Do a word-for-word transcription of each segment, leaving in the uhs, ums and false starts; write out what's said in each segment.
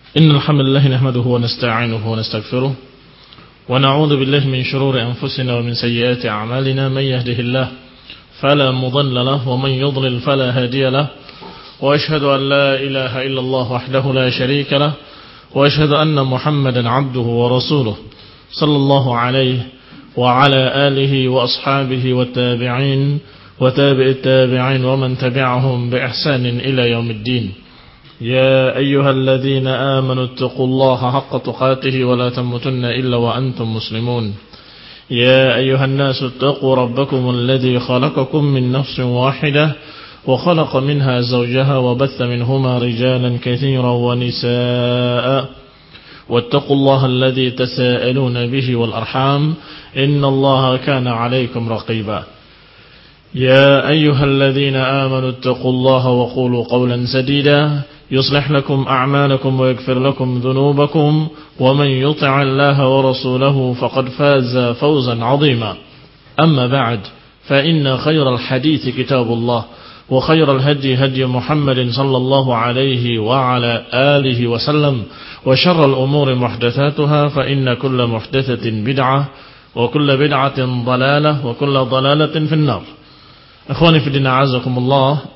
إن الحمد لله نحمده ونستعينه ونستغفره ونعوذ بالله من شرور أنفسنا ومن سيئات أعمالنا. من يهده الله فلا مضل له ومن يضلل فلا هادي له، وأشهد أن لا إله إلا الله وحده لا شريك له، وأشهد أن محمدا عبده ورسوله صلى الله عليه وعلى آله وأصحابه والتابعين وتابع التابعين ومن تبعهم بإحسان إلى يوم الدين. يا أيها الذين آمنوا اتقوا الله حق تقاته ولا تموتن إلا وأنتم مسلمون. يا أيها الناس اتقوا ربكم الذي خلقكم من نفس واحدة وخلق منها زوجها وبث منهما رجالا كثيرا ونساء، واتقوا الله الذي تساءلون به والأرحام إن الله كان عليكم رقيبا. يا أيها الذين آمنوا اتقوا الله وقولوا قولا سديدا يصلح لكم أعمالكم ويغفر لكم ذنوبكم، ومن يطع الله ورسوله فقد فاز فوزا عظيما. أما بعد، فإن خير الحديث كتاب الله، وخير الهدي هدي محمد صلى الله عليه وعلى آله وسلم، وشر الأمور محدثاتها، فإن كل محدثة بدعة وكل بدعة ضلالة وكل ضلالة في النار. Ikhwani fi din, a'azakumullah.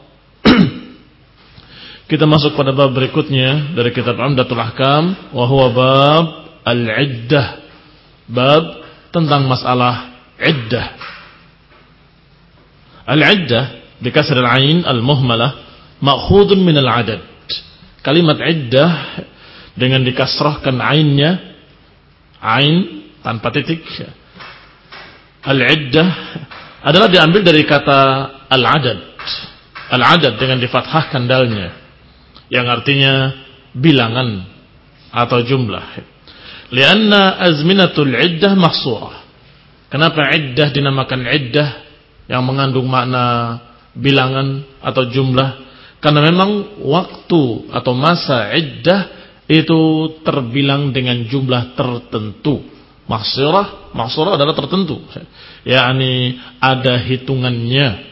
Kita masuk pada bab berikutnya dari kitab Umdatul Ahkam, wa huwa bab al-iddah, bab tentang masalah iddah. Al-iddah bikasr al-ain al-muhmalah ma'khudun min al-adad. Kalimat iddah dengan dikasrahkan ainnya, ain tanpa titik, al-iddah adalah diambil dari kata al-adad. Al-adad dengan difathahkan dalnya, yang artinya bilangan atau jumlah. Lianna azminatul iddah mahsurah. Kenapa iddah dinamakan iddah yang mengandung makna bilangan atau jumlah? Karena memang waktu atau masa iddah itu terbilang dengan jumlah tertentu. Mahsurah, mahsurah adalah tertentu, yakni ada hitungannya.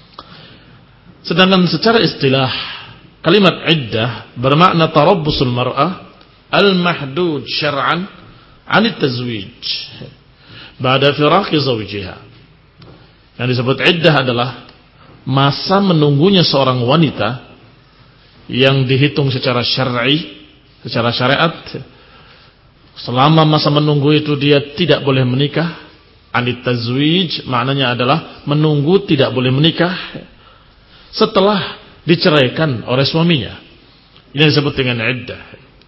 Sedangkan secara istilah kalimat iddah bermakna tarabbusul mar'ah al-mahdud syar'an 'an at-tazwij ba'da firaqi zawjiha. Yang disebut iddah adalah masa menunggunya seorang wanita yang dihitung secara syar'i, secara syariat. Selama masa menunggu itu dia tidak boleh menikah. Anit tazwij maknanya adalah menunggu tidak boleh menikah setelah diceraikan oleh suaminya. Ini disebut dengan iddah.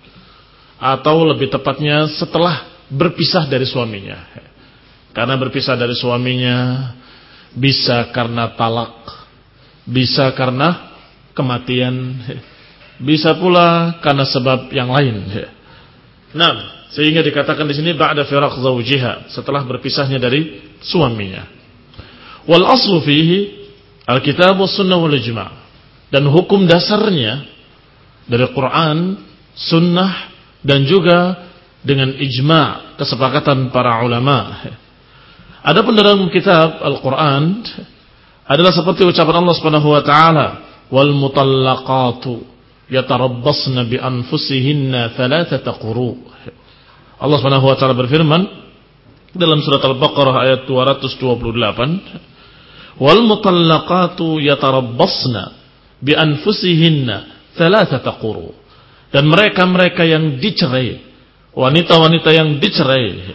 Atau lebih tepatnya setelah berpisah dari suaminya. Karena berpisah dari suaminya bisa karena talak, bisa karena kematian, bisa pula karena sebab yang lain. Nah, sehingga dikatakan di sini ba'da firaq zawjiha, setelah berpisahnya dari suaminya. Wal aslu fihi al-kitab was sunnah wal ijma'. Dan hukum dasarnya dari Quran, sunnah dan juga dengan ijma', kesepakatan para ulama. Adapun dalam kitab Al-Quran adalah seperti ucapan Allah Subhanahu wa taala, wal mutallaqatu yatarabbasna bi anfusihinna thalathata quru'. Allah Subhanahu wa taala berfirman dalam surat Al-Baqarah ayat dua ratus dua puluh delapan, wal mutallaqatu yatarabbasna bi anfusihinna thalathata quru'. Dan mereka-mereka yang dicerai, wanita-wanita yang dicerai,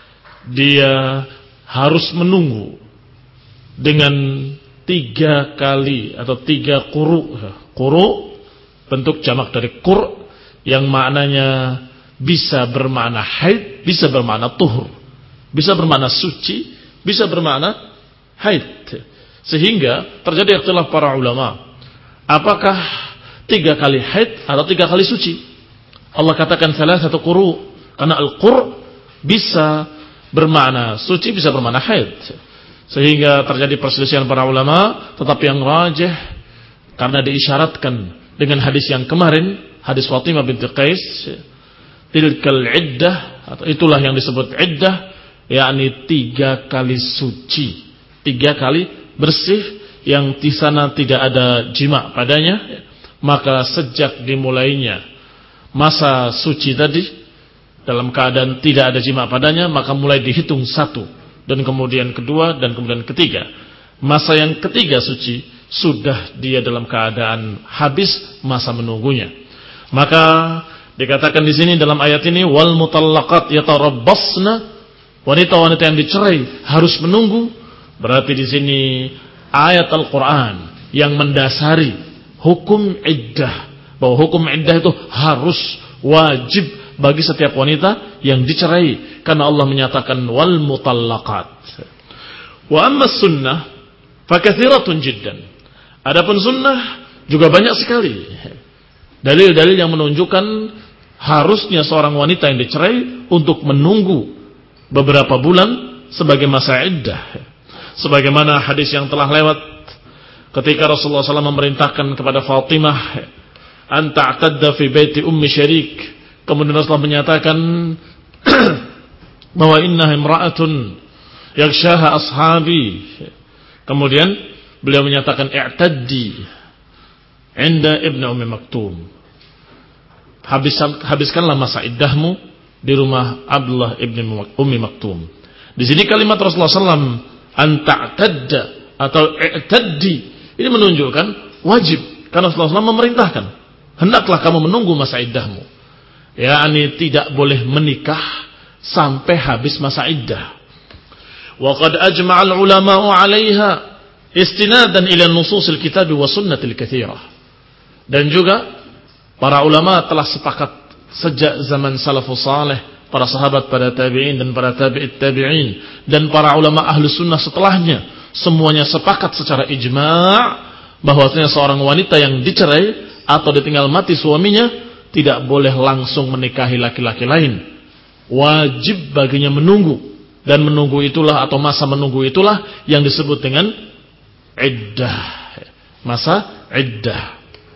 dia harus menunggu dengan tiga kali atau tiga quru'. Quru' bentuk jamak dari qur' yang maknanya bisa bermakna haid, bisa bermakna tuhur, bisa bermakna suci, bisa bermakna haid. Sehingga terjadi ikhtilaf para ulama, apakah tiga kali haid atau tiga kali suci? Allah katakan salah satu quru, karena al-qur bisa bermakna suci, bisa bermakna haid. Sehingga terjadi perselisihan para ulama, tetapi yang rajih karena diisyaratkan dengan hadis yang kemarin, hadis Fatimah binti Qais, tilkal iddah, atau itulah yang disebut iddah, yakni tiga kali suci, tiga kali bersih, yang di sana tidak ada jima padanya. Maka sejak dimulainya masa suci tadi dalam keadaan tidak ada jima padanya, maka mulai dihitung satu, dan kemudian kedua, dan kemudian ketiga. Masa yang ketiga suci, sudah dia dalam keadaan habis masa menunggunya. Maka dikatakan di sini dalam ayat ini, wal mutallaqat yatarabbasna, wanita-wanita yang dicerai harus menunggu. Berarti di sini ayat Al-Quran yang mendasari hukum iddah, bahwa hukum iddah itu harus wajib bagi setiap wanita yang dicerai, karena Allah menyatakan wal mutallaqat. Wa amma sunnah fakathiratun jiddan. Adapun sunnah juga banyak sekali dalil-dalil yang menunjukkan harusnya seorang wanita yang dicerai untuk menunggu beberapa bulan sebagai masa iddah. Sebagaimana hadis yang telah lewat ketika Rasulullah shallallahu alaihi wasallam memerintahkan kepada Fatimah an ta'tadda fi baiti ummi Syarik. Kemudian Rasulullah menyatakan bahwa innaha imra'atun yaghshaha ashabi. Kemudian beliau menyatakan i'taddi inda ibnu ummi maktum. Habis, habiskanlah masa iddahmu di rumah Abdullah ibnu ummi maktum. Di sini kalimat Rasulullah shallallahu alaihi wasallam an ta'tadda atau i'taddi ini menunjukkan wajib, karena Rasulullah shallallahu alaihi wasallam memerintahkan hendaklah kamu menunggu masa iddahmu. yakni tidak boleh menikah sampai habis masa iddah. Wa qad ajma'al ulama'u 'alaiha istinadan ila nususil kitab wa sunnatil katsirah. Dan juga para ulama telah sepakat sejak zaman salafus saleh, para sahabat, para tabi'in dan para tabi'it tabi'in, dan para ulama ahlu sunnah setelahnya, semuanya sepakat secara ijma' bahwasanya seorang wanita yang dicerai atau ditinggal mati suaminya tidak boleh langsung menikahi laki-laki lain. Wajib baginya menunggu, dan menunggu itulah atau masa menunggu itulah yang disebut dengan iddah, masa iddah.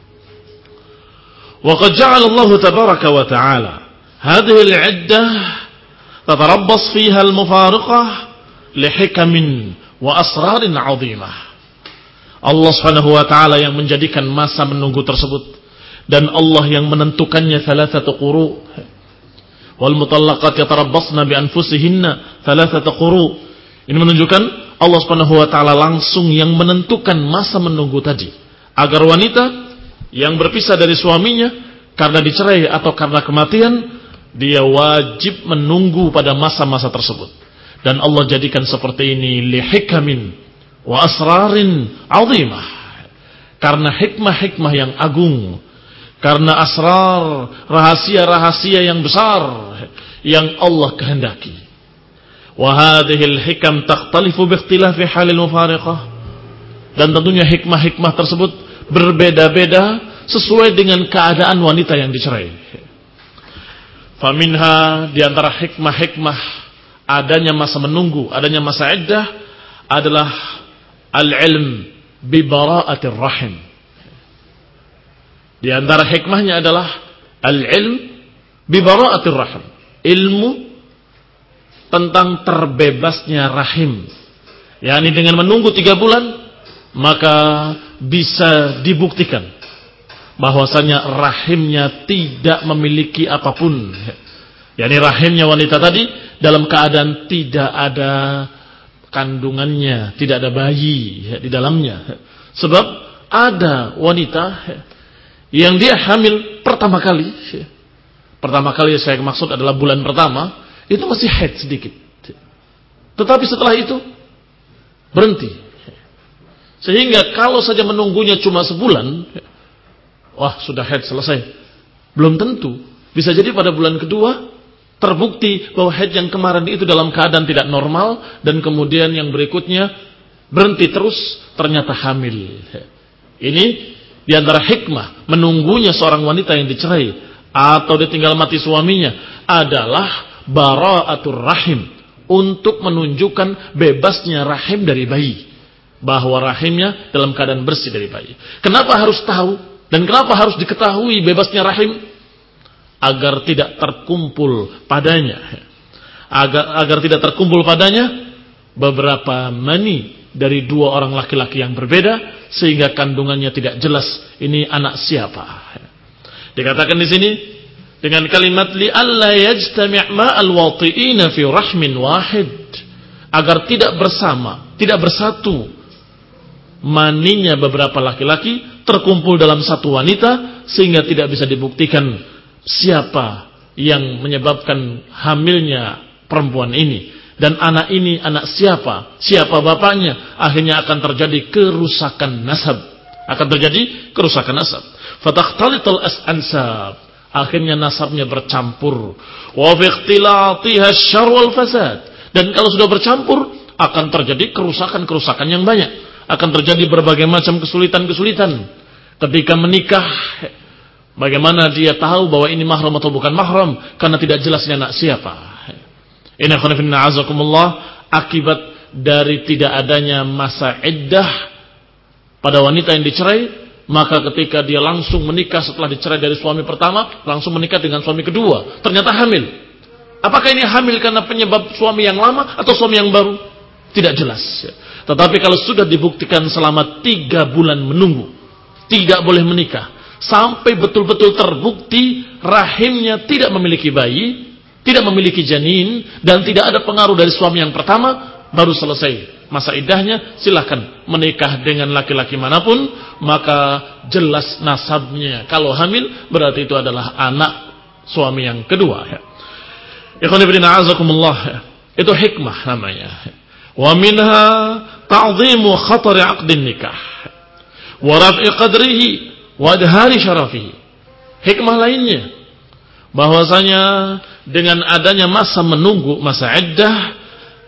Wa qad ja'ala Allah tabaraka wa ta'ala hadhihi al-iddah tatarabbas fiha al-mufariqah li hikamin wa asrarin 'azimah. Allah Subhanahu wa ta'ala yang menjadikan masa menunggu tersebut, dan Allah yang menentukannya thalathatu quru. Wal mutallaqat yatarabbasna bi anfusihinna thalathatu quru. Ini menunjukkan Allah Subhanahu wa ta'ala langsung yang menentukan masa menunggu tadi, agar wanita yang berpisah dari suaminya karena dicerai atau karena kematian, dia wajib menunggu pada masa-masa tersebut. Dan Allah jadikan seperti ini li hikamin wa asrarin 'azimah, karena hikmah-hikmah yang agung, karena asrar, rahasia-rahasia yang besar yang Allah kehendaki. Wa hadhil hikam takhtalifu bi ikhtilafi halil mufariqah. Dan tentunya hikmah-hikmah tersebut berbeda-beda sesuai dengan keadaan wanita yang dicerai. Faminha, di antara hikmah-hikmah adanya masa menunggu, adanya masa iddah adalah al-ilm bi bara'atir rahim. Di antara hikmahnya adalah al-ilm bi bara'atir rahim, ilmu tentang terbebasnya rahim. yakni dengan menunggu tiga bulan maka bisa dibuktikan bahwasanya rahimnya tidak memiliki apapun. yakni rahimnya wanita tadi dalam keadaan tidak ada kandungannya, tidak ada bayi di dalamnya. Sebab ada wanita yang dia hamil pertama kali, pertama kali saya maksud adalah bulan pertama, itu masih haid sedikit. Tetapi setelah itu berhenti. Sehingga kalau saja menunggunya cuma sebulan, wah sudah haid selesai. Belum tentu. Bisa jadi pada bulan kedua terbukti bahwa haid yang kemarin itu dalam keadaan tidak normal, dan kemudian yang berikutnya berhenti terus, ternyata hamil. Ini diantara hikmah menunggunya seorang wanita yang dicerai atau ditinggal mati suaminya adalah bara'atur rahim, untuk menunjukkan bebasnya rahim dari bayi, bahwa rahimnya dalam keadaan bersih dari bayi. Kenapa harus tahu dan kenapa harus diketahui bebasnya rahim? Agar tidak terkumpul padanya, agar agar tidak terkumpul padanya beberapa mani dari dua orang laki-laki yang berbeda, sehingga kandungannya tidak jelas ini anak siapa. Dikatakan di sini dengan kalimat li alla yajtami' ma'al wati'ina fi rahmin wahid, agar tidak bersama, tidak bersatu maninya beberapa laki-laki terkumpul dalam satu wanita sehingga tidak bisa dibuktikan siapa yang menyebabkan hamilnya perempuan ini dan anak ini anak siapa, siapa bapaknya. Akhirnya akan terjadi kerusakan nasab, akan terjadi kerusakan nasab. Fatakhtalitul ansab, akhirnya nasabnya bercampur. Wa fi ikhtilatiha syarr wal fasad, dan kalau sudah bercampur akan terjadi kerusakan-kerusakan yang banyak, akan terjadi berbagai macam kesulitan-kesulitan ketika menikah. Bagaimana dia tahu bahwa ini mahram atau bukan mahram karena tidak jelasnya anak siapa. Ini khonifina azakumullah, akibat dari tidak adanya masa iddah pada wanita yang dicerai, maka ketika dia langsung menikah setelah dicerai dari suami pertama, langsung menikah dengan suami kedua, ternyata hamil. Apakah ini hamil karena penyebab suami yang lama atau suami yang baru? Tidak jelas. Tetapi kalau sudah dibuktikan selama tiga bulan menunggu, tidak boleh menikah, sampai betul-betul terbukti rahimnya tidak memiliki bayi, tidak memiliki janin, dan tidak ada pengaruh dari suami yang pertama, baru selesai masa iddahnya, silahkan menikah dengan laki-laki manapun, maka jelas nasabnya. Kalau hamil berarti itu adalah anak suami yang kedua. Ikhwan fillah a'azakumullah, itu hikmah namanya. Wa minha ta'zimu khatari 'aqdin nikah wa raf'i qadrihi wa adhari syarafihi. Hikmah lainnya bahwasanya dengan adanya masa menunggu, masa iddah,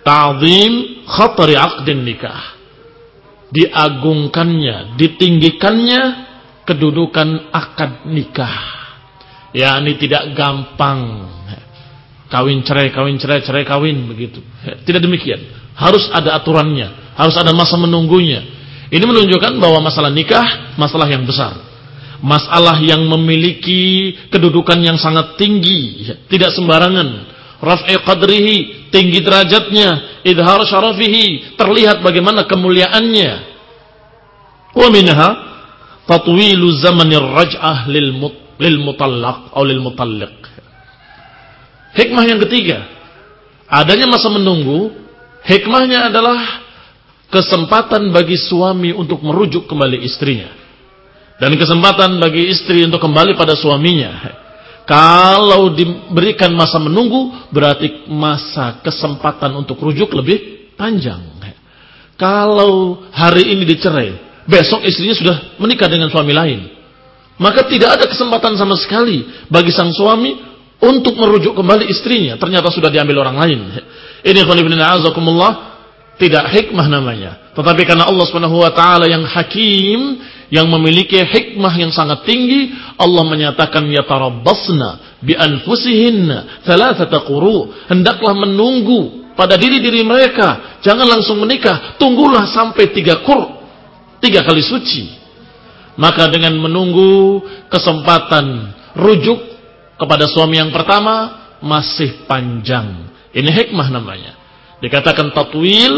ta'zim khatari 'aqdin nikah, diagungkannya, ditinggikannya kedudukan akad nikah. yakni tidak gampang kawin cerai, kawin cerai, cerai kawin begitu. Tidak demikian. Harus ada aturannya, harus ada masa menunggunya. Ini menunjukkan bahwa masalah nikah masalah yang besar, masalah yang memiliki kedudukan yang sangat tinggi, tidak sembarangan. Raf'i qadrihi, tinggi derajatnya. Idhar syarafihi, terlihat bagaimana kemuliaannya. Wa minha tatwilu zamanir raj'ah lil lil mutallaq atau lil mutalliq. Hikmah yang ketiga, adanya masa menunggu. Hikmahnya adalah kesempatan bagi suami untuk merujuk kembali istrinya, dan kesempatan bagi istri untuk kembali pada suaminya. Kalau diberikan masa menunggu, berarti masa kesempatan untuk rujuk lebih panjang. Kalau hari ini dicerai, besok istrinya sudah menikah dengan suami lain, maka tidak ada kesempatan sama sekali bagi sang suami untuk merujuk kembali istrinya. Ternyata sudah diambil orang lain. Ini khonibina azakumullah, tidak hikmah namanya. Tetapi karena Allah subhanahu wa ta'ala yang hakim, yang memiliki hikmah yang sangat tinggi, Allah menyatakan yatarabbasna bi anfusihinna thalathata quru, hendaklah menunggu pada diri-diri mereka, jangan langsung menikah, tunggulah sampai tiga qur, tiga kali suci. Maka dengan menunggu kesempatan rujuk kepada suami yang pertama masih panjang. Ini hikmah namanya. Dikatakan tatwil,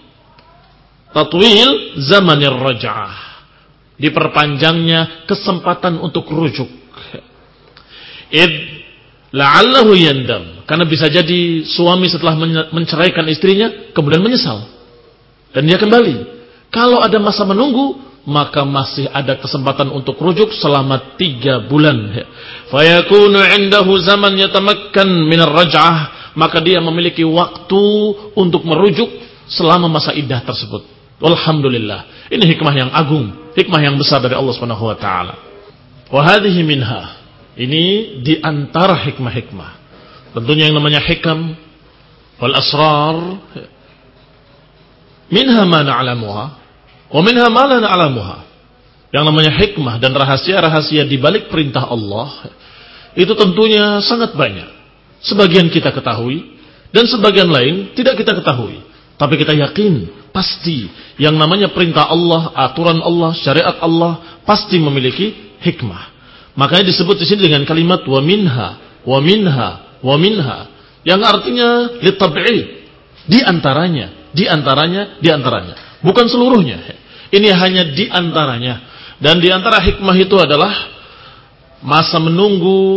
tatwil zamanir raj'ah, diperpanjangnya kesempatan untuk rujuk. Id la'allahu yandam, karena bisa jadi suami setelah menceraikan istrinya kemudian menyesal dan dia kembali. Kalau ada masa menunggu, maka masih ada kesempatan untuk rujuk selama tiga bulan. Fayakunu indahu zaman yatamakkan minar raj'ah, maka dia memiliki waktu untuk merujuk selama masa iddah tersebut. Alhamdulillah, ini hikmah yang agung, hikmah yang besar dari Allah Subhanahu wa taala. Wa hadhihi minha, ini di antara hikmah-hikmah. Tentunya yang namanya hikam wal asrar, minha ma na'lamuha wa minha ma la na'lamuha. Yang namanya hikmah dan rahasia-rahasia di balik perintah Allah, itu tentunya sangat banyak. Sebagian kita ketahui dan sebagian lain tidak kita ketahui. Tapi kita yakin pasti yang namanya perintah Allah, aturan Allah, syariat Allah pasti memiliki hikmah. Makanya disebut di sini dengan kalimat wa minha, wa minha, wa minha, yang artinya litab'id, di antaranya, di antaranya, di antaranya. Bukan seluruhnya. Ini hanya di antaranya. Dan di antara hikmah itu adalah masa menunggu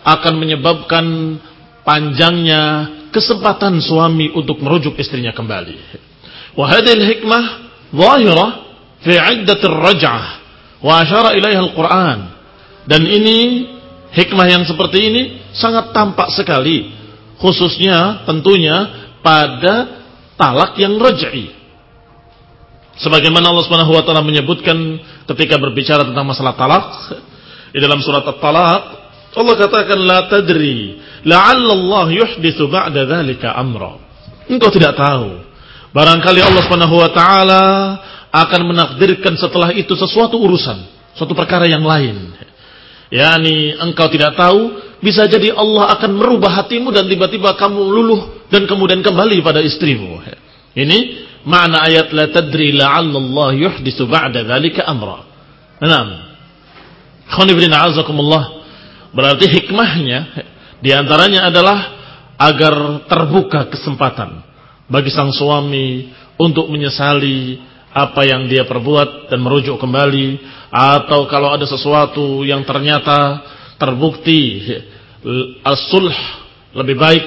akan menyebabkan panjangnya kesempatan suami untuk merujuk istrinya kembali. Wa hadhihi al-hikmah zahirah fi 'iddat ar-raj'ah wa asyara ilaiha al-Qur'an. Dan ini hikmah yang seperti ini sangat tampak sekali, khususnya tentunya pada talak yang raj'i. Sebagaimana Allah Subhanahu wa taala menyebutkan ketika berbicara tentang masalah talak di dalam surat At-Talaq, Allah katakan la tadri la'alla Allah yuhditsu ba'da dzalika amra. Engkau tidak tahu, barangkali Allah Subhanahu wa taala akan menakdirkan setelah itu sesuatu urusan, suatu perkara yang lain. Yani engkau tidak tahu, bisa jadi Allah akan merubah hatimu dan tiba-tiba kamu luluh dan kemudian kembali pada istrimu. Ini makna ayat la tadri la'alla Allah yuhditsu ba'da dzalika amra. Naam. Khonibina azakumullah. Berarti hikmahnya diantaranya adalah agar terbuka kesempatan bagi sang suami untuk menyesali apa yang dia perbuat dan merujuk kembali, atau kalau ada sesuatu yang ternyata terbukti as-sulh lebih baik,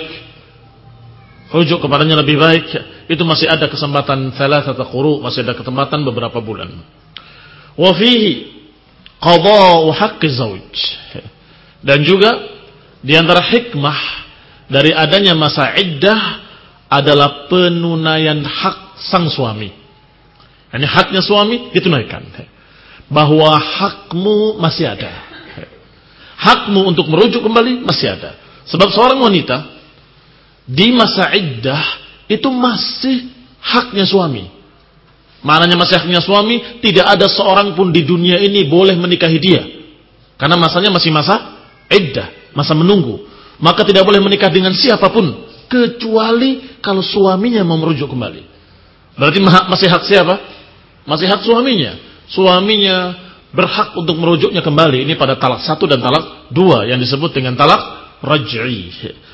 rujuk kepadanya lebih baik, itu masih ada kesempatan thalathata quru, masih ada kesempatan beberapa bulan. Wa fihi qada'u haqqi zawj. Dan juga di antara hikmah dari adanya masa iddah adalah penunaian hak sang suami. Ini haknya suami ditunaikan. Bahwa hakmu masih ada. Hakmu untuk merujuk kembali masih ada. Sebab seorang wanita di masa iddah itu masih haknya suami. Maknanya masih haknya suami, tidak ada seorang pun di dunia ini boleh menikahi dia. Karena masanya masih masa iddah, masa menunggu. Maka tidak boleh menikah dengan siapapun kecuali kalau suaminya mau merujuk kembali. Berarti masih hak siapa? Masih hak suaminya. Suaminya berhak untuk merujuknya kembali. Ini pada talak satu dan talak dua yang disebut dengan talak raj'i.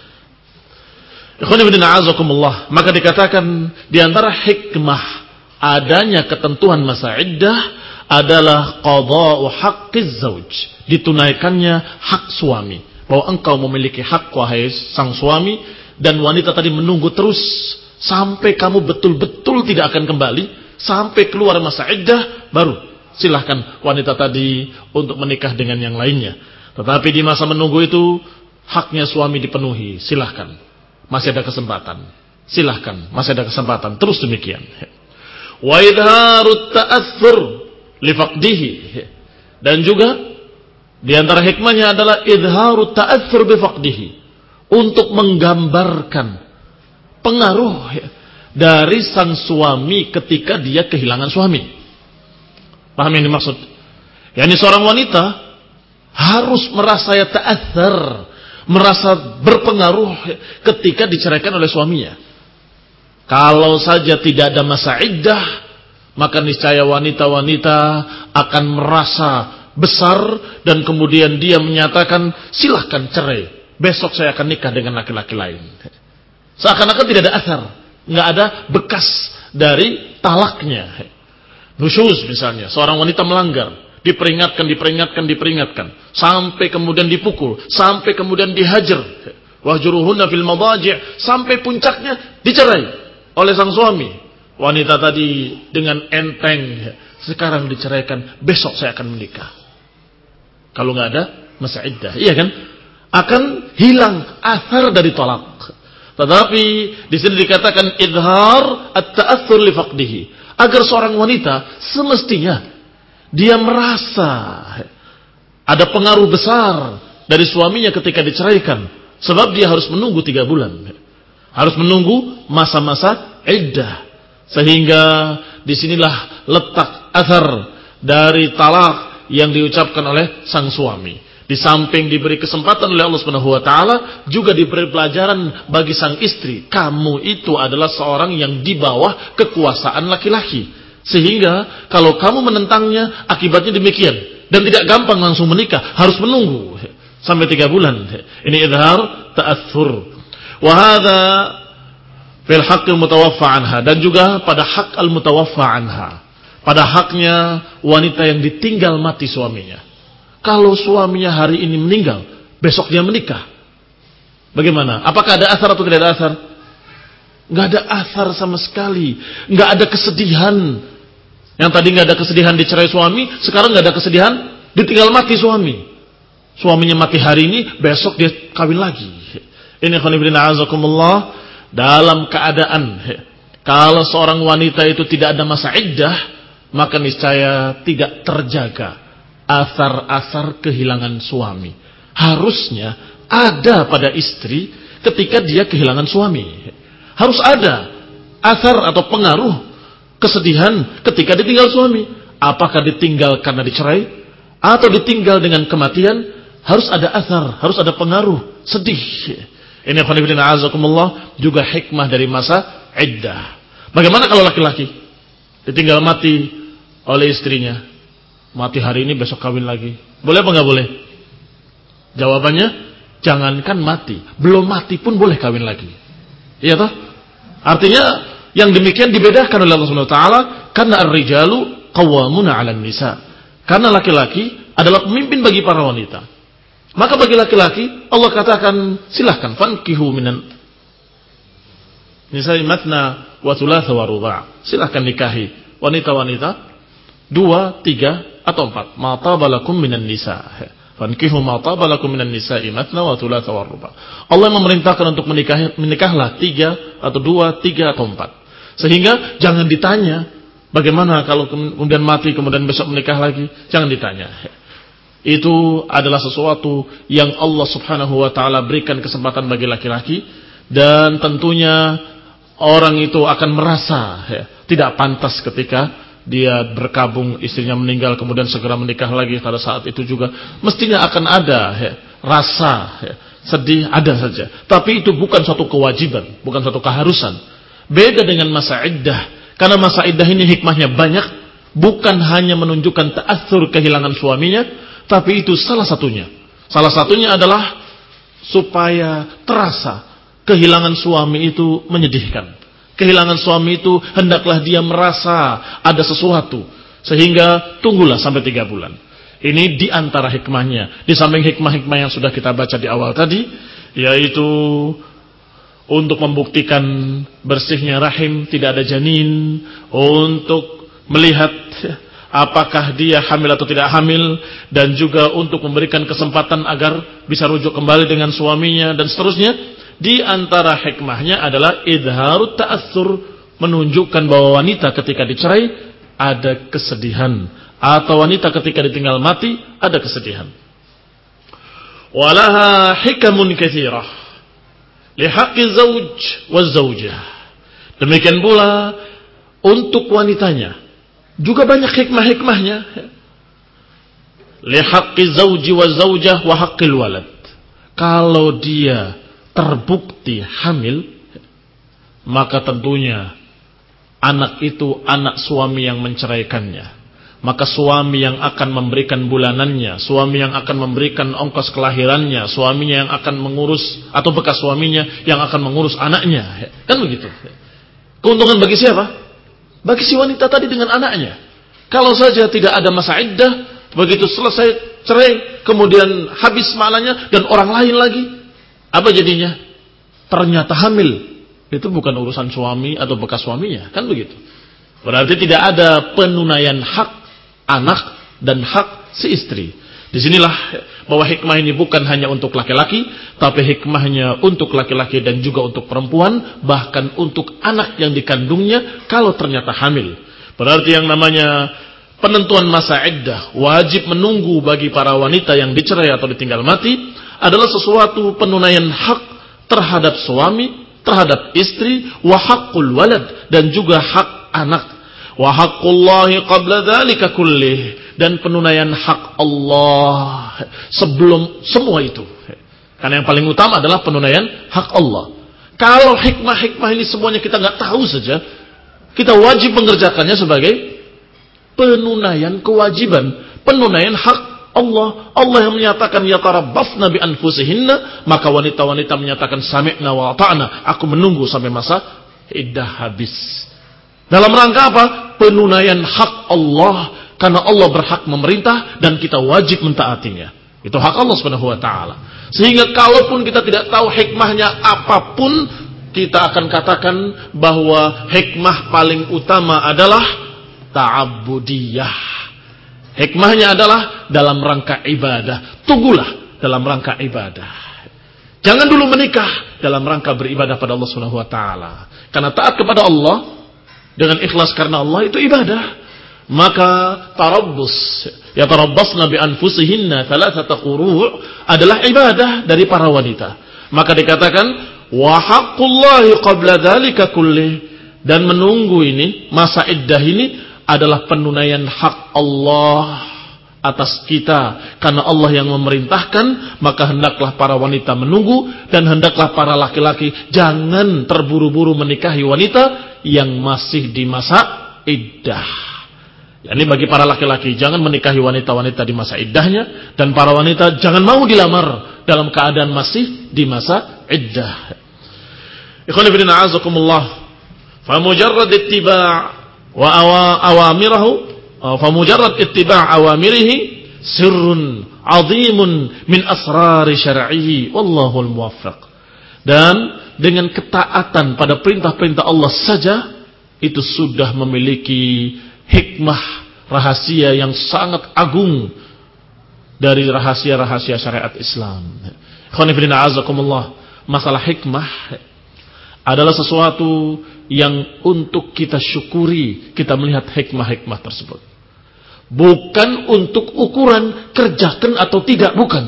Ikhwan fillah a'azakumullah. Maka dikatakan di antara hikmah adanya ketentuan masa iddah adalah qada'u haqqiz zauj, ditunaikannya hak suami. Bahwa engkau memiliki hak wahai sang suami, dan wanita tadi menunggu terus sampai kamu betul-betul tidak akan kembali. Sampai keluar masa iddah, baru silahkan wanita tadi untuk menikah dengan yang lainnya. Tetapi di masa menunggu itu, haknya suami dipenuhi. Silahkan, masih ada kesempatan. Silahkan, masih ada kesempatan. Terus demikian. Wa idharut ta'athur li faqdihi. Dan juga di antara hikmahnya adalah idharut ta'athur bi faqdihi, untuk menggambarkan pengaruh dari sang suami ketika dia kehilangan suami. Paham yang dimaksud? Yani seorang wanita harus merasa ya ta'athar, merasa berpengaruh ketika diceraikan oleh suaminya. Kalau saja tidak ada masa iddah, maka niscaya wanita-wanita akan merasa besar dan kemudian dia menyatakan silahkan cerai, besok saya akan nikah dengan laki-laki lain. Seakan-akan tidak ada athar, nggak ada bekas dari talaknya. Nusyuz misalnya, seorang wanita melanggar, diperingatkan, diperingatkan, diperingatkan, sampai kemudian dipukul, sampai kemudian dihajar, wahjuruhunna fil madaji', sampai puncaknya dicerai oleh sang suami. Wanita tadi dengan enteng, sekarang diceraikan, besok saya akan menikah. Kalau nggak ada masa iddah, iya kan? Akan hilang athar dari talak. Tetapi di sini dikatakan idhar at-ta'athur li faqdihi, agar seorang wanita semestinya dia merasa ada pengaruh besar dari suaminya ketika diceraikan, sebab dia harus menunggu tiga bulan, harus menunggu masa-masa iddah, sehingga disinilah letak athar dari talak yang diucapkan oleh sang suami. Di samping diberi kesempatan oleh Allah Subhanahu wa taala, juga diberi pelajaran bagi sang istri. Kamu itu adalah seorang yang di bawah kekuasaan laki-laki. Sehingga kalau kamu menentangnya, akibatnya demikian. Dan tidak gampang langsung menikah, harus menunggu sampai tiga bulan. Ini idhar ta'athur. Wa hadza fil haqqil mutawaffa anha, dan juga pada hak al-mutawaffa anha, pada haknya wanita yang ditinggal mati suaminya. Kalau suaminya hari ini meninggal, besok dia menikah. Bagaimana? Apakah ada athar atau tidak ada athar? Nggak ada athar sama sekali. Nggak ada kesedihan. Yang tadi nggak ada kesedihan dicerai suami, sekarang nggak ada kesedihan ditinggal mati suami. Suaminya mati hari ini, besok dia kawin lagi. Ini khonibina azakumullah, dalam keadaan kalau seorang wanita itu tidak ada masa iddah, maka niscaya tidak terjaga asar-asar kehilangan suami. Harusnya ada pada istri ketika dia kehilangan suami. Harus ada asar atau pengaruh kesedihan ketika ditinggal suami. Apakah ditinggal karena dicerai atau ditinggal dengan kematian? Harus ada asar, harus ada pengaruh sedih. Ini khonibina azakumullah juga hikmah dari masa iddah. Bagaimana kalau laki-laki ditinggal mati oleh istrinya, mati hari ini besok kawin lagi, boleh apa nggak boleh? Jawabannya, jangankan mati, belum mati pun boleh kawin lagi. Iya toh? Artinya yang demikian dibedakan oleh Allah Subhanahu wa taala, karena ar-rijalu qawwamuna 'alan nisa. Karena laki-laki adalah pemimpin bagi para wanita. Maka bagi laki-laki Allah katakan silahkan fankihu minan nisa'i matna wa thulatha wa ruba'. Silahkan nikahi wanita-wanita dua, tiga atau empat. Ma tabalakum minan nisa. Fankihu ma tabalakum minan nisa'i matna wa thulatha wa ruba'. Allah memerintahkan untuk menikahi, menikahlah tiga atau dua, tiga atau empat. Sehingga jangan ditanya bagaimana kalau kemudian mati kemudian besok menikah lagi. Jangan ditanya. Itu adalah sesuatu yang Allah Subhanahu wa taala berikan kesempatan bagi laki-laki, dan tentunya orang itu akan merasa ya, tidak pantas ketika dia berkabung, istrinya meninggal kemudian segera menikah lagi. Pada saat itu juga mestinya akan ada ya, rasa ya, sedih, ada saja. Tapi itu bukan suatu kewajiban, bukan suatu keharusan. Beda dengan masa iddah. Karena masa iddah ini hikmahnya banyak, bukan hanya menunjukkan ta'atsur kehilangan suaminya, tapi itu salah satunya. Salah satunya adalah supaya terasa kehilangan suami itu menyedihkan. Kehilangan suami itu hendaklah dia merasa ada sesuatu. Sehingga tunggulah sampai tiga bulan. Ini di antara hikmahnya. Di samping hikmah-hikmah yang sudah kita baca di awal tadi, yaitu untuk membuktikan bersihnya rahim, tidak ada janin, untuk melihat apakah dia hamil atau tidak hamil, dan juga untuk memberikan kesempatan agar bisa rujuk kembali dengan suaminya dan seterusnya. Di antara hikmahnya adalah idharut ta'assur, menunjukkan bahwa wanita ketika dicerai ada kesedihan, atau wanita ketika ditinggal mati ada kesedihan. Walaha hikamun katsirah li haqqi zauj wa zaujah. Demikian pula untuk wanitanya juga banyak hikmah-hikmahnya. Li haqqi zauji wa zaujah wa haqqil walad. Kalau dia terbukti hamil, maka tentunya anak itu anak suami yang menceraikannya. Maka suami yang akan memberikan bulanannya, suami yang akan memberikan ongkos kelahirannya, suaminya yang akan mengurus, atau bekas suaminya yang akan mengurus anaknya. Kan begitu. Keuntungan bagi siapa? Bagi si wanita tadi dengan anaknya. Kalau saja tidak ada masa iddah, begitu selesai cerai, kemudian habis maknanya dan orang lain lagi, apa jadinya? Ternyata hamil. Itu bukan urusan suami atau bekas suaminya, kan begitu. Berarti tidak ada penunaian hak anak dan hak si istri. Disinilah bahwa hikmah ini bukan hanya untuk laki-laki, tapi hikmahnya untuk laki-laki dan juga untuk perempuan, bahkan untuk anak yang dikandungnya kalau ternyata hamil. Berarti yang namanya penentuan masa iddah, wajib menunggu bagi para wanita yang dicerai atau ditinggal mati, adalah sesuatu penunaian hak terhadap suami, terhadap istri, wa haqqul walad, dan juga hak anak. Wa haqqullahi qabla dzalika kullih, dan penunaian hak Allah sebelum semua itu. Karena yang paling utama adalah penunaian hak Allah. Kalau hikmah-hikmah ini semuanya kita nggak tahu saja, kita wajib mengerjakannya sebagai penunaian kewajiban, penunaian hak Allah. Allah yang menyatakan yatarabbasna bi anfusihinna, maka wanita-wanita menyatakan sami'na wa ata'na, aku menunggu sampai masa iddah habis. Dalam rangka apa? Penunaian hak Allah, karena Allah berhak memerintah dan kita wajib mentaatinya. Itu hak Allah Subhanahu wa taala. Sehingga kalaupun kita tidak tahu hikmahnya apapun, kita akan katakan bahwa hikmah paling utama adalah ta'abbudiyah. Hikmahnya adalah dalam rangka ibadah. Tunggulah dalam rangka ibadah. Jangan dulu menikah dalam rangka beribadah pada Allah Subhanahu wa taala. Karena taat kepada Allah dengan ikhlas karena Allah itu ibadah. Maka tarabbus, ya tarabbasna bi anfusihinna thalathata quru' adalah ibadah dari para wanita. Maka dikatakan wa haqqullahi qabla dzalika kulli, dan menunggu ini, masa iddah ini adalah penunaian hak Allah atas kita, karena Allah yang memerintahkan, maka hendaklah para wanita menunggu, dan hendaklah para laki-laki jangan terburu-buru menikahi wanita yang masih di masa iddah. Yani bagi para laki-laki jangan menikahi wanita-wanita di masa iddahnya, dan para wanita jangan mau dilamar dalam keadaan masih di masa iddah. Ikhwan fillah a'azakumullah, fa mujarrad ittiba' wa awamirahu فمجرد اتباع أوامره سر عظيم من أسرار شرعه والله الموفق. Dan dengan ketaatan pada perintah-perintah Allah saja itu sudah memiliki hikmah rahasia yang sangat agung dari rahasia-rahasia syariat Islam. Khonifidina azakumullah, masalah hikmah adalah sesuatu yang untuk kita syukuri, kita melihat hikmah-hikmah tersebut. Bukan untuk ukuran kerjakan atau tidak, bukan.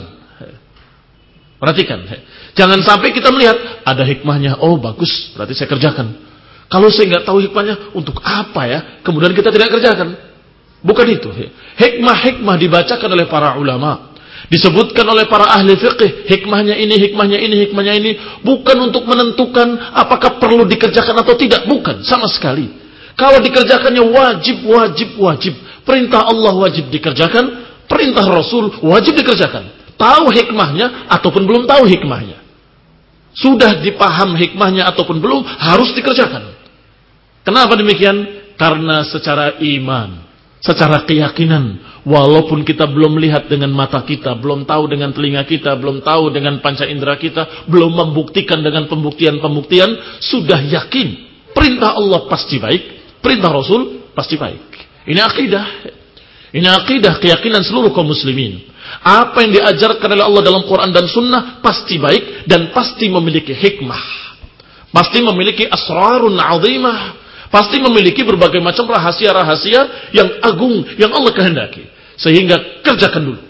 Perhatikan, jangan sampai kita melihat ada hikmahnya, oh bagus, berarti saya kerjakan. Kalau saya nggak tahu hikmahnya, untuk apa ya? Kemudian kita tidak kerjakan. Bukan itu. Hikmah-hikmah dibacakan oleh para ulama, disebutkan oleh para ahli fiqih, hikmahnya ini, hikmahnya ini, hikmahnya ini, bukan untuk menentukan apakah perlu dikerjakan atau tidak, bukan, sama sekali. Kalau dikerjakannya wajib, wajib, wajib. Perintah Allah wajib dikerjakan, perintah Rasul wajib dikerjakan. Tahu hikmahnya ataupun belum tahu hikmahnya. Sudah dipaham hikmahnya ataupun belum, harus dikerjakan. Kenapa demikian? Karena secara iman, secara keyakinan, walaupun kita belum lihat dengan mata kita, belum tahu dengan telinga kita, belum tahu dengan panca indera kita, belum membuktikan dengan pembuktian-pembuktian, sudah yakin perintah Allah pasti baik, perintah Rasul pasti baik. Ini akidah. Ini akidah, keyakinan seluruh kaum muslimin. Apa yang diajarkan oleh Allah dalam Quran dan Sunnah pasti baik dan pasti memiliki hikmah. Pasti memiliki asrarun azimah. Pasti memiliki berbagai macam rahasia-rahasia yang agung yang Allah kehendaki. Sehingga kerjakan dulu.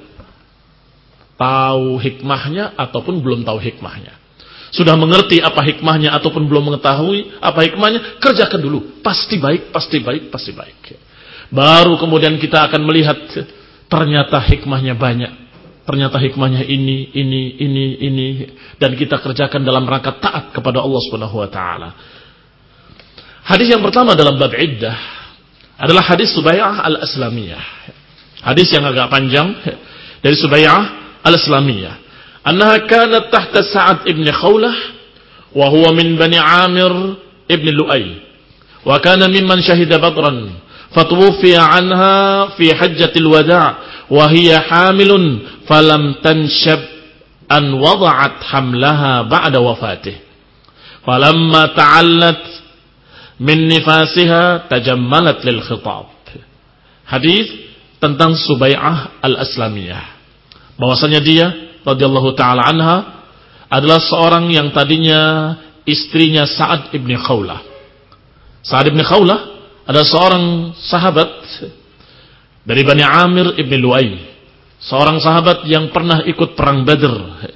Tahu hikmahnya ataupun belum tahu hikmahnya. Sudah mengerti apa hikmahnya ataupun belum mengetahui apa hikmahnya, kerjakan dulu. Pasti baik, pasti baik, pasti baik. Baru kemudian kita akan melihat ternyata hikmahnya banyak. Ternyata hikmahnya ini, ini, ini, ini. Dan kita kerjakan dalam rangka taat kepada Allah Subhanahu wa taala. Hadis yang pertama dalam bab iddah adalah hadis Subai'ah al-Aslamiyah. Hadis yang agak panjang dari Subai'ah al-Aslamiyah. Annaha kanat tahta Sa'ad ibn Khawlah wa huwa min Bani Amir ibn Lu'ay. Wa kana mimman syahida Badran. فتوفي عنها في حجة الوداع وهي حامل فلم تنشب أن وضعت حملها بعد وفاته فلما تعلت من نفاسها تجملت للخطاب. Hadis tentang Subai'ah al-Aslamiyah, bahwasanya dia radhiyallahu taala anha adalah seorang yang tadinya istrinya Sa'ad ibn Khawlah. Sa'ad ibn Khawlah ada seorang sahabat dari Bani Amir ibn Lu'ay, seorang sahabat yang pernah ikut perang Badr.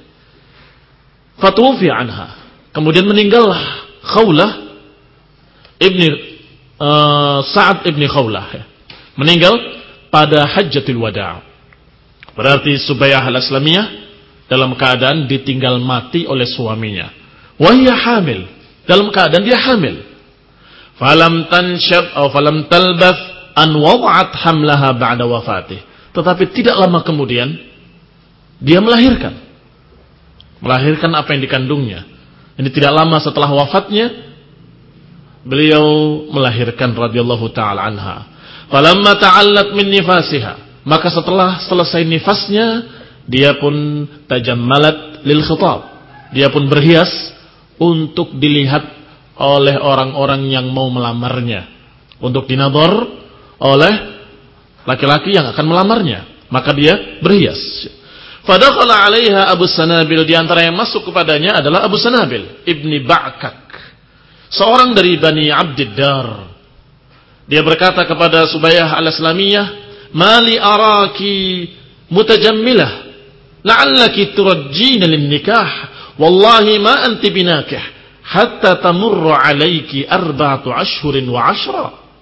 Fatufi anha, kemudian meninggallah Khawlah ibn uh, Sa'ad ibn Khawlah, meninggal pada Hajjatul Wada'. Berarti Subai'ah al-Aslamiyah dalam keadaan ditinggal mati oleh suaminya. Wahia hamil, dalam keadaan dia hamil. Falam tanshab atau falam talbath an wada'at hamlaha ba'da wafatih. Tetapi tidak lama kemudian dia melahirkan. Melahirkan apa yang dikandungnya. Ini tidak lama setelah wafatnya beliau melahirkan radhiyallahu taala anha. Falamma ta'allat min nifasiha, maka setelah selesai nifasnya dia pun tajammalat lil khitab. Dia pun berhias untuk dilihat oleh orang-orang yang mau melamarnya, untuk dinadhar oleh laki-laki yang akan melamarnya, maka dia berhias. Fadakhala 'alaiha Abu Sanabil, di antara yang masuk kepadanya adalah Abu Sanabil ibni Ba'kak, seorang dari Bani Abdiddar. Dia berkata kepada Subayyah al-Aslamiyah, "Mali araki mutajammilah, la'allaki turajjina lin-nikah, wallahi ma anti binakih, hatta tamurru 'alaiki arba'atu ashhurin wa 'ashra."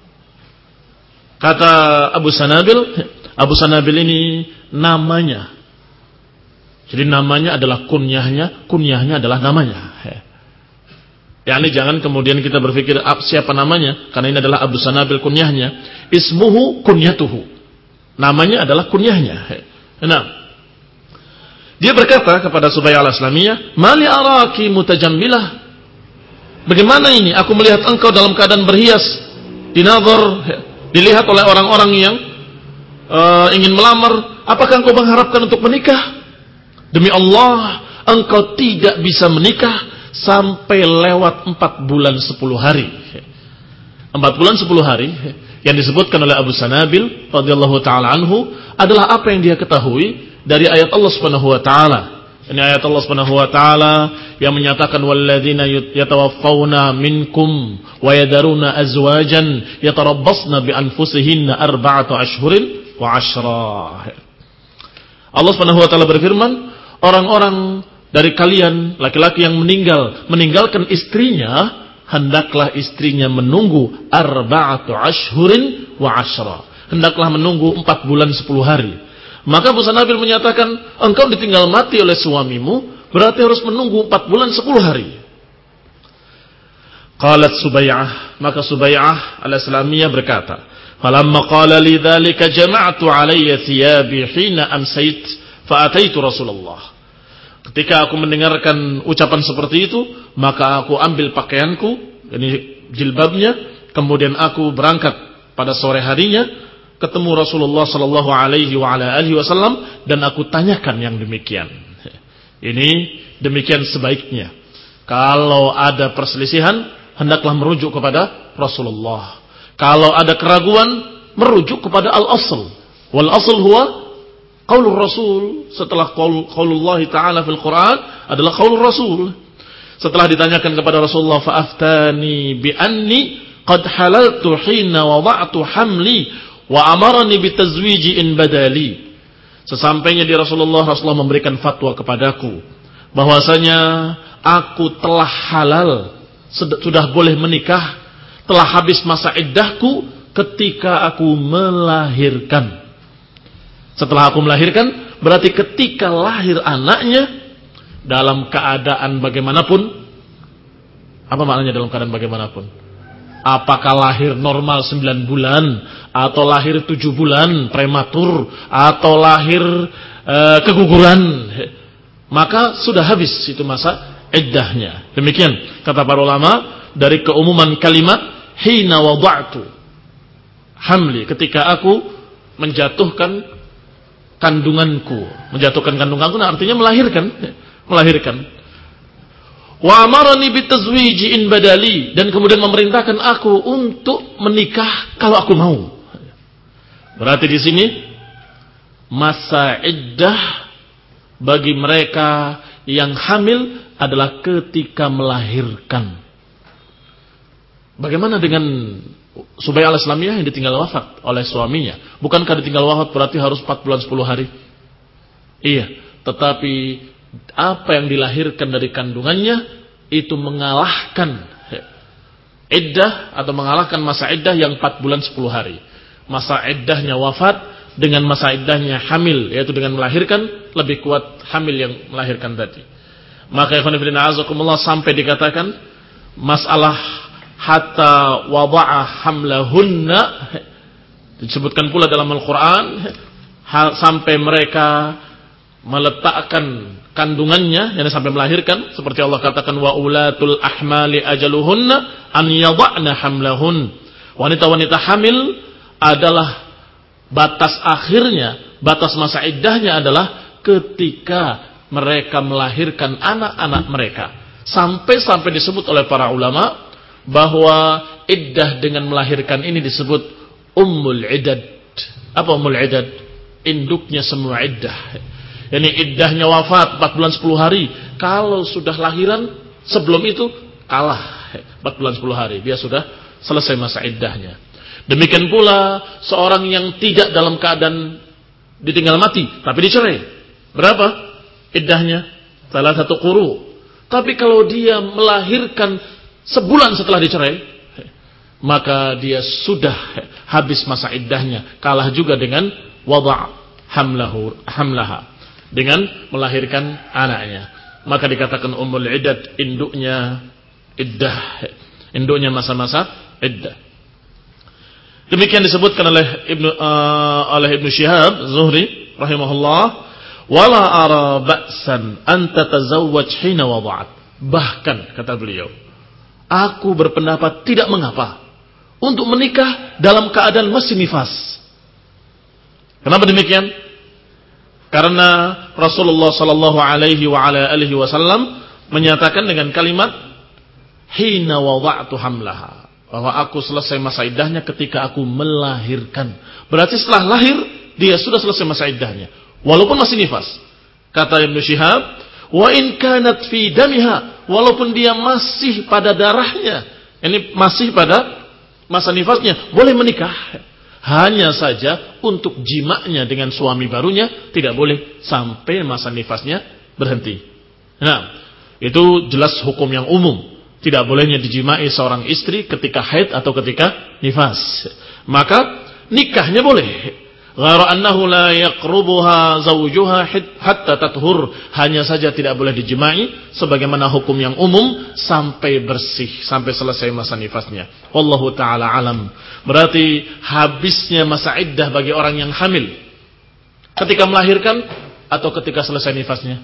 Kata Abu Sanabil, Abu Sanabil ini namanya. Jadi namanya adalah kunyahnya, kunyahnya adalah namanya. Ya, ini jangan kemudian kita berpikir siapa namanya, karena ini adalah Abu Sanabil kunyahnya. Ismuhu kunyatuhu. Namanya adalah kunyahnya. Nah, dia berkata kepada Subayyah al-Aslamiyah, "Mali araki mutajammilah." Bagaimana ini? Aku melihat engkau dalam keadaan berhias, dinadhar, dilihat oleh orang-orang yang uh, ingin melamar. Apakah engkau mengharapkan untuk menikah? Demi Allah, engkau tidak bisa menikah sampai lewat empat bulan sepuluh hari. Empat bulan sepuluh hari yang disebutkan oleh Abu Sanabil radhiyallahu taala anhu adalah apa yang dia ketahui dari ayat Allah Subhanahu wa taala. Ini ayat Allah Subhanahu wa taala yang menyatakan walladzina yatawaffawna minkum wa yadaruna azwajan yatarabbasna bi anfusihinna arba'ata ashhurin wa 'ashra. Allah Subhanahu wa taala berfirman, orang-orang dari kalian laki-laki yang meninggal meninggalkan istrinya, hendaklah istrinya menunggu arba'atu ashhurin wa 'ashra. Hendaklah menunggu empat bulan sepuluh hari. Maka Abu Sanabil menyatakan, engkau ditinggal mati oleh suamimu, berarti harus menunggu empat bulan sepuluh hari. Qalat Subayyah, maka Subayyah al-Aslamiyah berkata, "Falamma qala li dzalika jama'tu 'alayya thiyabi hina amsayt fa ataitu Rasulullah." Ketika aku mendengarkan ucapan seperti itu, maka aku ambil pakaianku, ini jilbabnya, kemudian aku berangkat pada sore harinya, ketemu Rasulullah sallallahu alaihi wa ala alihi wasallam, dan aku tanyakan yang demikian. Ini demikian sebaiknya. Kalau ada perselisihan, hendaklah merujuk kepada Rasulullah. Kalau ada keraguan, merujuk kepada al-asl. Wal asl huwa qaulur Rasul. Setelah qaul qaulullah ta'ala fil Quran adalah qaulur Rasul. Setelah ditanyakan kepada Rasulullah, fa'aftani bi anni qad halaltu hina wada'tu hamli wa amarani bitazwiji in badali. Sesampainya di Rasulullah, Rasulullah memberikan fatwa kepadaku bahwasanya aku telah halal, sudah boleh menikah, telah habis masa iddahku ketika aku melahirkan. Setelah aku melahirkan, berarti ketika lahir anaknya dalam keadaan bagaimanapun. Apa maknanya dalam keadaan bagaimanapun? Apakah lahir normal sembilan bulan, atau lahir tujuh bulan prematur, atau lahir e, keguguran, maka sudah habis itu masa iddahnya. Demikian kata para ulama dari keumuman kalimat hina wada'tu hamli, ketika aku menjatuhkan kandunganku. Menjatuhkan kandunganku nah artinya melahirkan, melahirkan. Wa amarani bitazwiji in badali, dan kemudian memerintahkan aku untuk menikah kalau aku mau. Berarti di sini masa iddah bagi mereka yang hamil adalah ketika melahirkan. Bagaimana dengan Subayyah al-Aslamiyah yang ditinggal wafat oleh suaminya? Bukankah ditinggal wafat berarti harus empat bulan sepuluh hari? Iya, tetapi apa yang dilahirkan dari kandungannya itu mengalahkan iddah atau mengalahkan masa iddah yang empat bulan sepuluh hari. Masa iddahnya wafat dengan masa iddahnya hamil, yaitu dengan melahirkan, lebih kuat hamil yang melahirkan tadi. Maka ikhwan fillah azakumullah, sampai dikatakan masalah hatta wada'a hamlahunna, disebutkan pula dalam Al-Quran, sampai mereka meletakkan kandungannya, yang sampai melahirkan, seperti Allah katakan wa ulatul ahmali ajaluhunna an yada'na hamlahun. Wanita-wanita hamil adalah batas akhirnya, batas masa iddahnya adalah ketika mereka melahirkan anak-anak mereka. Sampai-sampai disebut oleh para ulama bahwa iddah dengan melahirkan ini disebut ummul iddad. Apa ummul iddad? Induknya semua iddah. Ini iddahnya wafat empat bulan sepuluh hari. Kalau sudah lahiran sebelum itu kalah empat bulan sepuluh hari. Dia sudah selesai masa iddahnya. Demikian pula seorang yang tidak dalam keadaan ditinggal mati tapi dicerai. Berapa iddahnya? Salah satu quru. Tapi kalau dia melahirkan sebulan setelah dicerai, maka dia sudah habis masa iddahnya. Kalah juga dengan wada' hamlahu hamlaha, dengan melahirkan anaknya. Maka dikatakan ummul iddad, induknya iddah, induknya masa-masa iddah. Demikian disebutkan oleh Ibnu uh, oleh Ibnu Syihab Zuhri rahimahullah. Wala ara ba'san an tatazawwaj hina wada'at. Bahkan kata beliau, aku berpendapat tidak mengapa untuk menikah dalam keadaan masih nifas. Kenapa demikian? Karena Rasulullah sallallahu alaihi wa ala alihi wasallam menyatakan dengan kalimat hina wada'tu hamlaha, bahwa aku selesai masa iddahnya ketika aku melahirkan. Berarti setelah lahir dia sudah selesai masa iddahnya walaupun masih nifas. Kata Ibnu Syihab, wa in kanat fi damiha, walaupun dia masih pada darahnya, ini masih pada masa nifasnya, boleh menikah. Hanya saja untuk jima'nya dengan suami barunya tidak boleh sampai masa nifasnya berhenti. Nah, itu jelas hukum yang umum. Tidak bolehnya dijima'i seorang istri ketika haid atau ketika nifas. Maka nikahnya boleh. Ghairu annahu la yaqrubuha zawjuha hatta tathur. Hanya saja tidak boleh dijima'i sebagaimana hukum yang umum sampai bersih, sampai selesai masa nifasnya. Wallahu taala alam. Berarti habisnya masa iddah bagi orang yang hamil ketika melahirkan atau ketika selesai nifasnya?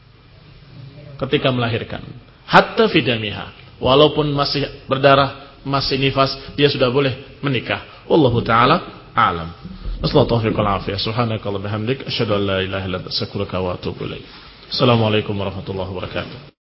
Ketika melahirkan. Hatta fidamiha. Walaupun masih berdarah, masih nifas, dia sudah boleh menikah. Wallahu taala alam. Assalamualaikum warahmatullahi wabarakatuh. Subhanakallah bihamdik asyhadu an la ilaha illa anta astaghfiruka wa atubu ilaik. Assalamualaikum warahmatullahi wabarakatuh.